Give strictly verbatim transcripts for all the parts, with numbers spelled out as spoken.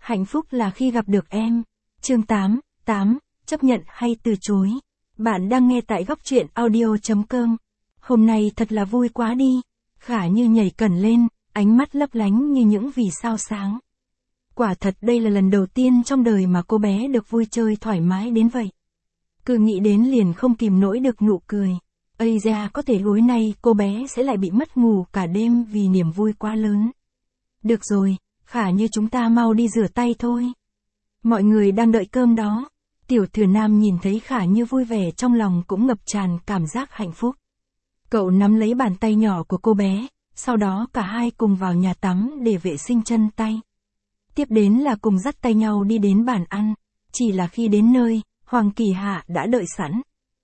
Hạnh phúc là khi gặp được em. Chương tám, tám, chấp nhận hay từ chối. Bạn đang nghe tại góc truyện audio chấm com. Hôm nay thật là vui quá đi. Khả Như nhảy cẩn lên, ánh mắt lấp lánh như những vì sao sáng. Quả thật đây là lần đầu tiên trong đời mà cô bé được vui chơi thoải mái đến vậy. Cứ nghĩ đến liền không kìm nổi được nụ cười. Ây da, có thể tối nay cô bé sẽ lại bị mất ngủ cả đêm vì niềm vui quá lớn. Được rồi, Khả Như chúng ta mau đi rửa tay thôi. Mọi người đang đợi cơm đó. Tiểu Thừa Nam nhìn thấy Khả Như vui vẻ trong lòng cũng ngập tràn cảm giác hạnh phúc. Cậu nắm lấy bàn tay nhỏ của cô bé, sau đó cả hai cùng vào nhà tắm để vệ sinh chân tay. Tiếp đến là cùng dắt tay nhau đi đến bàn ăn. Chỉ là khi đến nơi, Hoàng Kỳ Hạ đã đợi sẵn.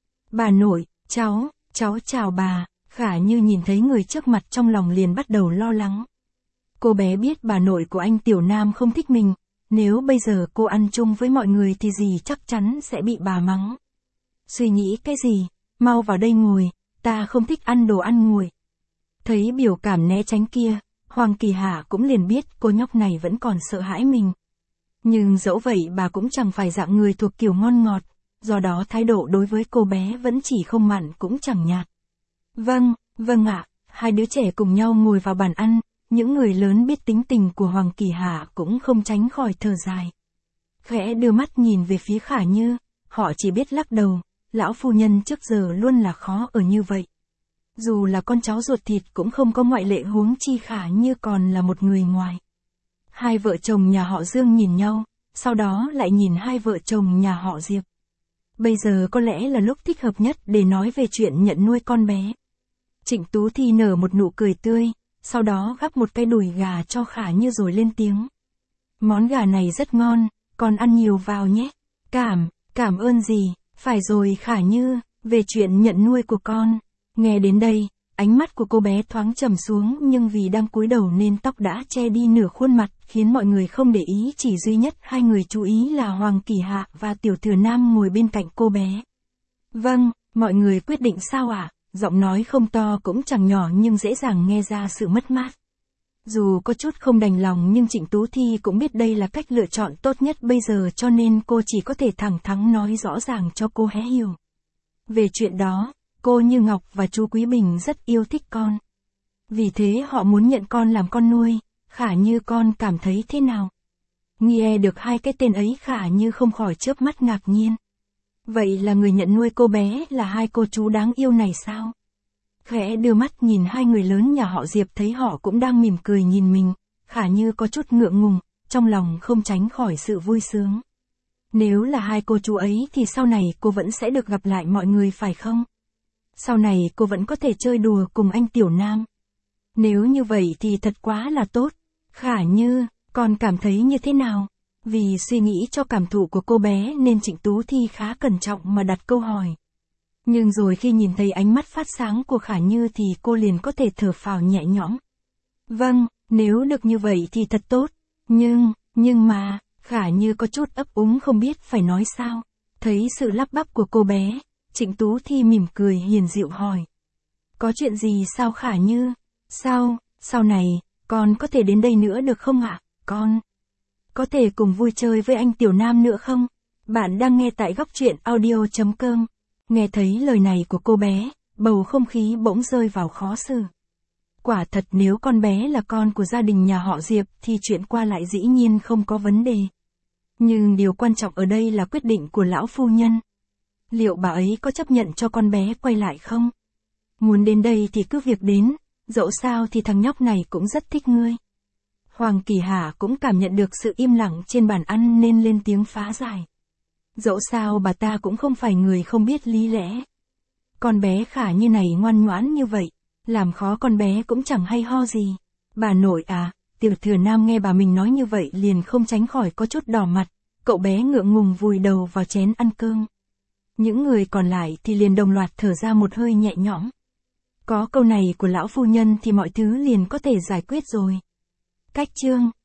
Bà nội, cháu, cháu chào bà. Khả Như nhìn thấy người trước mặt trong lòng liền bắt đầu lo lắng. Cô bé biết bà nội của anh Tiểu Nam không thích mình, nếu bây giờ cô ăn chung với mọi người thì gì chắc chắn sẽ bị bà mắng. Suy nghĩ cái gì, mau vào đây ngồi, ta không thích ăn đồ ăn nguội. Thấy biểu cảm né tránh kia, Hoàng Kỳ Hạ cũng liền biết cô nhóc này vẫn còn sợ hãi mình. Nhưng dẫu vậy bà cũng chẳng phải dạng người thuộc kiểu ngon ngọt, do đó thái độ đối với cô bé vẫn chỉ không mặn cũng chẳng nhạt. Vâng, vâng ạ, hai đứa trẻ cùng nhau ngồi vào bàn ăn. Những người lớn biết tính tình của Hoàng Kỳ Hạ cũng không tránh khỏi thở dài. Khẽ đưa mắt nhìn về phía Khả Như, họ chỉ biết lắc đầu, lão phu nhân trước giờ luôn là khó ở như vậy. Dù là con cháu ruột thịt cũng không có ngoại lệ, huống chi Khả Như còn là một người ngoài. Hai vợ chồng nhà họ Dương nhìn nhau, sau đó lại nhìn hai vợ chồng nhà họ Diệp. Bây giờ có lẽ là lúc thích hợp nhất để nói về chuyện nhận nuôi con bé. Trịnh Tú Thi nở một nụ cười tươi. Sau đó gắp một cái đùi gà cho Khả Như rồi lên tiếng. Món gà này rất ngon, con ăn nhiều vào nhé. Cảm, cảm ơn gì, phải rồi Khả Như, về chuyện nhận nuôi của con. Nghe đến đây, ánh mắt của cô bé thoáng trầm xuống nhưng vì đang cúi đầu nên tóc đã che đi nửa khuôn mặt khiến mọi người không để ý, chỉ duy nhất hai người chú ý là Hoàng Kỳ Hạ và Tiểu Thừa Nam ngồi bên cạnh cô bé. Vâng, mọi người quyết định sao ạ? À? Giọng nói không to cũng chẳng nhỏ nhưng dễ dàng nghe ra sự mất mát. Dù có chút không đành lòng nhưng Trịnh Tú Thi cũng biết đây là cách lựa chọn tốt nhất bây giờ cho nên cô chỉ có thể thẳng thắn nói rõ ràng cho cô hé hiểu. Về chuyện đó, cô Như Ngọc và chú Quý Bình rất yêu thích con. Vì thế họ muốn nhận con làm con nuôi. Khả Như con cảm thấy thế nào? Nghe được hai cái tên ấy Khả Như không khỏi chớp mắt ngạc nhiên. Vậy là người nhận nuôi cô bé là hai cô chú đáng yêu này sao? Khẽ đưa mắt nhìn hai người lớn nhà họ Diệp thấy họ cũng đang mỉm cười nhìn mình, Khả Như có chút ngượng ngùng, trong lòng không tránh khỏi sự vui sướng. Nếu là hai cô chú ấy thì sau này cô vẫn sẽ được gặp lại mọi người phải không? Sau này cô vẫn có thể chơi đùa cùng anh Tiểu Nam. Nếu như vậy thì thật quá là tốt. Khả Như, con cảm thấy như thế nào? Vì suy nghĩ cho cảm thụ của cô bé nên Trịnh Tú Thi khá cẩn trọng mà đặt câu hỏi. Nhưng rồi khi nhìn thấy ánh mắt phát sáng của Khả Như thì cô liền có thể thở phào nhẹ nhõm. Vâng, nếu được như vậy thì thật tốt. Nhưng, nhưng mà, Khả Như có chút ấp úng không biết phải nói sao. Thấy sự lắp bắp của cô bé, Trịnh Tú Thi mỉm cười hiền dịu hỏi. Có chuyện gì sao Khả Như? Sao, sau này, con có thể đến đây nữa được không ạ? Con có thể cùng vui chơi với anh Tiểu Nam nữa không? Bạn đang nghe tại góc truyện audio chấm com. Nghe thấy lời này của cô bé, bầu không khí bỗng rơi vào khó xử. Quả thật nếu con bé là con của gia đình nhà họ Diệp thì chuyện qua lại dĩ nhiên không có vấn đề. Nhưng điều quan trọng ở đây là quyết định của lão phu nhân. Liệu bà ấy có chấp nhận cho con bé quay lại không? Muốn đến đây thì cứ việc đến, dẫu sao thì thằng nhóc này cũng rất thích ngươi. Hoàng Kỳ Hạ cũng cảm nhận được sự im lặng trên bàn ăn nên lên tiếng phá giải. Dẫu sao bà ta cũng không phải người không biết lý lẽ. Con bé Khả Như này ngoan ngoãn như vậy, làm khó con bé cũng chẳng hay ho gì. Bà nội à, Tiểu Thừa Nam nghe bà mình nói như vậy liền không tránh khỏi có chút đỏ mặt, cậu bé ngượng ngùng vùi đầu vào chén ăn cơm. Những người còn lại thì liền đồng loạt thở ra một hơi nhẹ nhõm. Có câu này của lão phu nhân thì mọi thứ liền có thể giải quyết rồi. Cách chương